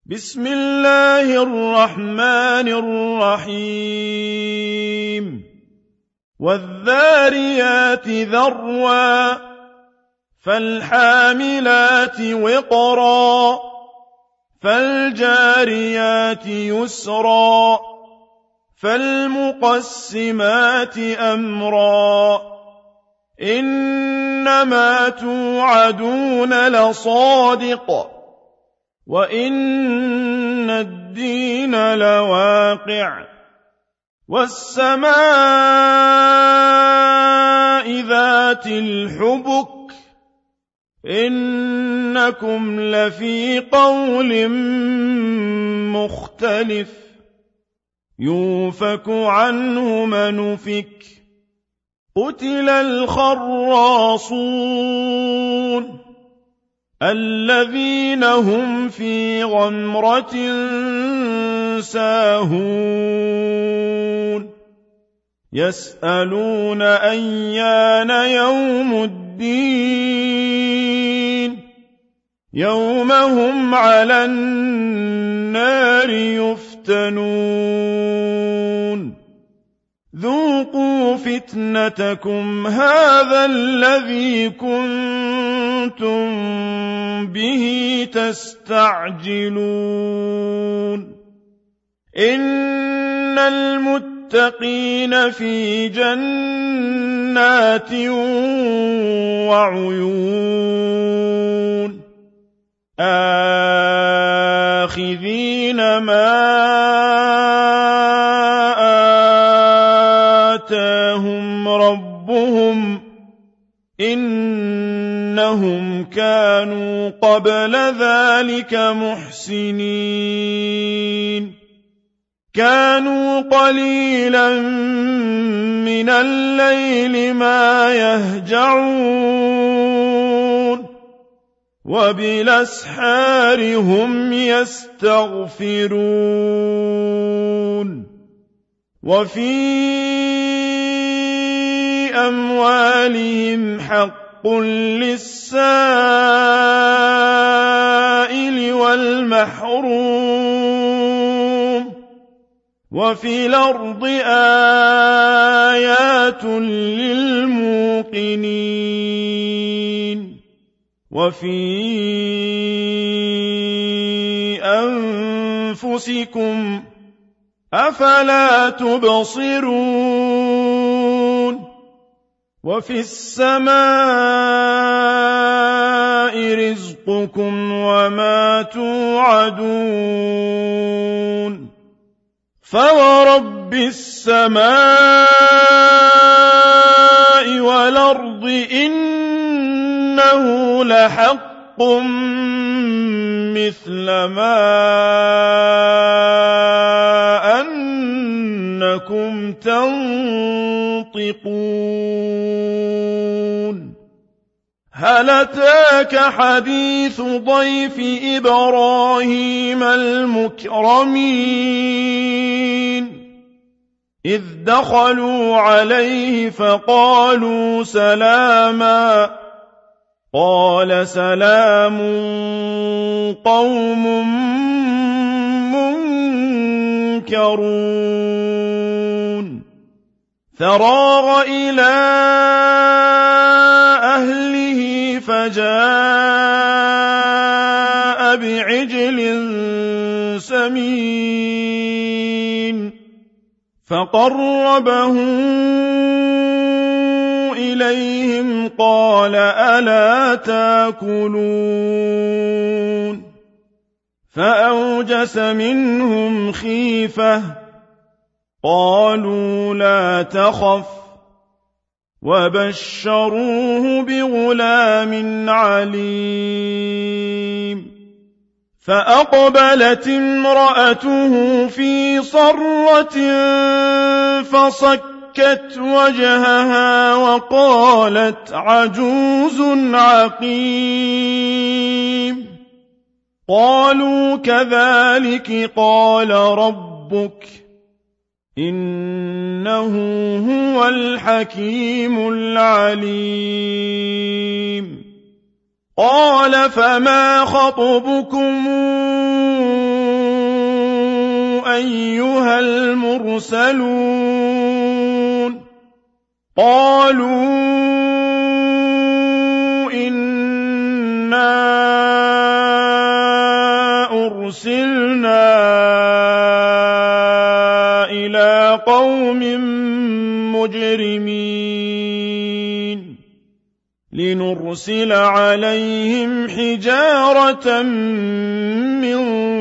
بسم الله الرحمن الرحيم والذاريات ذروا فالحاملات وقرا فالجاريات يسرا فالمقسمات أمرا إنما توعدون لصادق وإن الدين لواقع والسماء ذات الحبك إنكم لفي قول مختلف يؤفك عنه من أفك قتل الخراصون الذين هم في غمرة ساهون يسألون أيان يوم الدين يوم هم على النار يفتنون ذوقوا فتنتكم هذا الذي كنتم به تستعجلون إن المتقين في جنات وعيون آخذين ما آتاهم ربهم إنهم كانوا قبل ذلك محسنين كانوا قليلا من الليل ما يهجعون وبالأسحار هم يستغفرون وفي أموالهم حق للسائل والمحروم وفي الأرض آيات للموقنين وفي أنفسكم أفلا تبصرون وفي السماء رزقكم وما توعدون فورب السماء والأرض إنه لحق مثل ما أنكم تنطقون هل أتاك حديث ضيف إبراهيم المكرمين إذ دخلوا عليه فقالوا سلاما قال سلام قوم منكرون فراغ إلى أهله فجاء بعجل سمين فقربه إليهم قال ألا تاكلون فأوجس منهم خيفة قالوا لا تخف وبشروه بغلام عليم فأقبلت امرأته في صرة فصكت وجهها وقالت عجوز عقيم قالوا كذلك قال ربك إنه هو الحكيم العليم قال فما خطبكم أيها المرسلون قالوا إنا أرسلنا إلى قوم مجرمين لنرسل عليهم حجارة من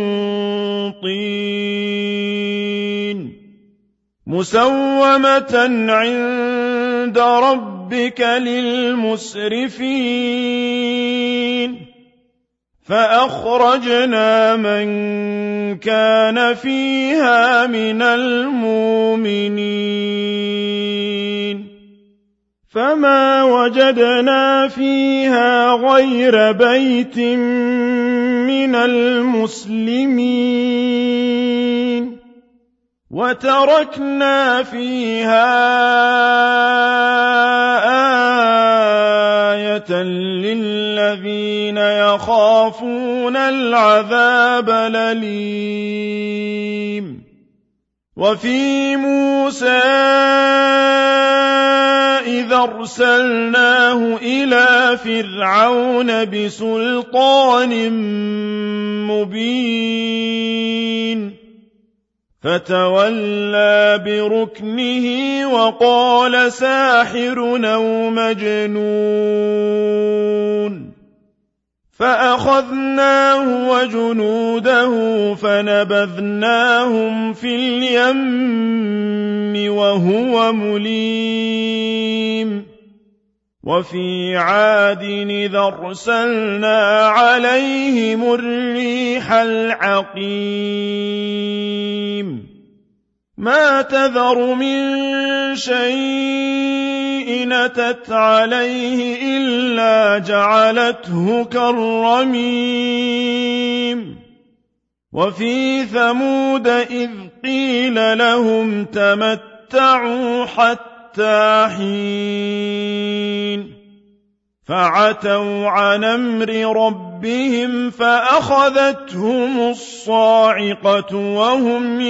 طين مسومة عند ربك للمسرفين فأخرجنا من كان فيها من المؤمنين فما وجدنا فيها غير بيت من المسلمين وتركنا فيها آية للذين يخافون العذاب الأليم وفي موسى إذا أرسلناه إلى فرعون بسلطان مبين فتولى بركنه وقال ساحر أو مجنون فأخذناه وجنوده فنبذناهم في اليم وهو مليم وفي عاد إذا أرسلنا عليهم الريح العقيم ما تذر من شيء أتت عليه إلا جعلته كالرميم وفي ثمود إذ قيل لهم تمتعوا حتى حين فعتوا عن أمر ربهم فأخذتهم الصاعقة وهم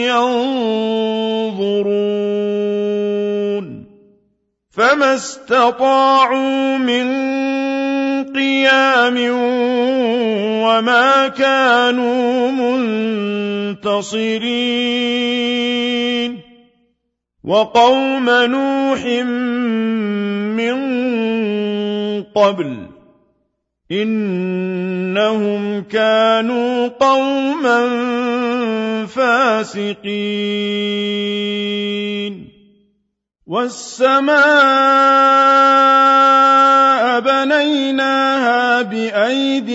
ينظرون فما استطاعوا من قيام وما كانوا منتصرين وقوم نوح من قبل إنهم كانوا قوما فاسقين والسماء بنيناها بأيد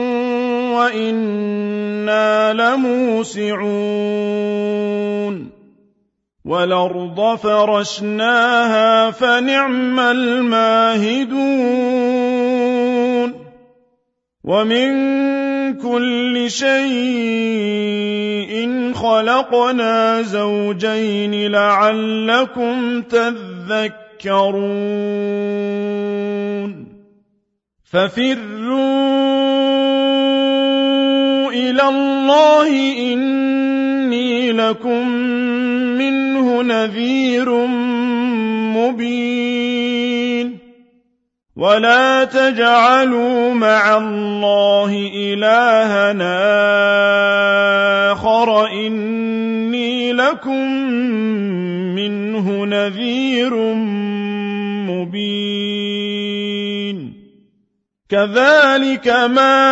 وإنا لموسعون والأرض فرشناها فنعم الماهدون ومن كل شيء خلقنا زوجين لعلكم تذكرون ففروا إلى الله إني لكم منه نذير مبين ولا تجعلوا مع الله إلهنا آخر إني لكم منه نذير مبين كذلك ما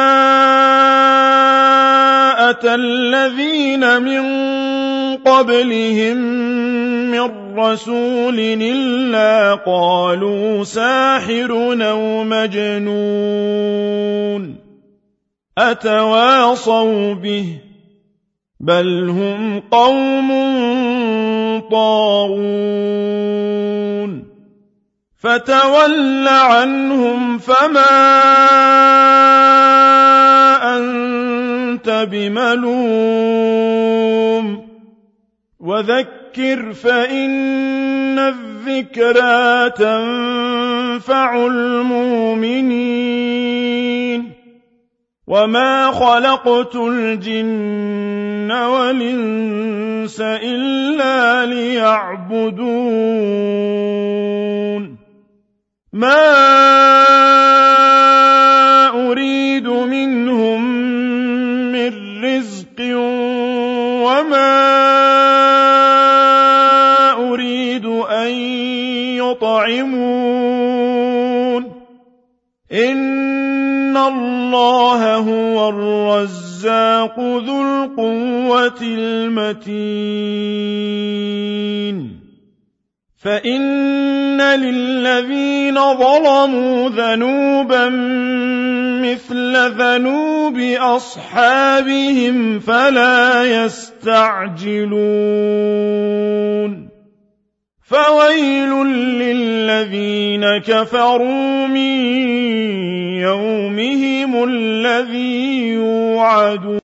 أتى الذين من قبلهم من رسول إلا قالوا ساحر أو مجنون أتواصوا به بل هم قوم طاغون فتول عنهم فما أنت بملوم وذكر فذكر فإن الذكرى تنفع المؤمنين وما خلقت الجن والإنس إلا ليعبدون ما أريد منهم من رزق وما أريد أن يطعمون إن الله هو الرزاق ذو القوة المتين فإن للذين ظلموا ذنوبا مثل ذنوب أصحابهم فلا يستعجلون فويل للذين كفروا من يومهم الذي يوعدون